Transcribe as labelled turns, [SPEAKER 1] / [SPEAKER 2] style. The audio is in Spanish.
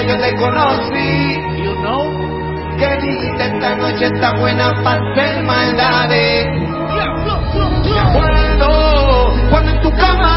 [SPEAKER 1] yo te conocí.
[SPEAKER 2] You know?
[SPEAKER 1] Que dijiste esta noche está buena para hacer maldades.
[SPEAKER 2] Yeah, look.
[SPEAKER 1] Me acuerdo cuando en tu cama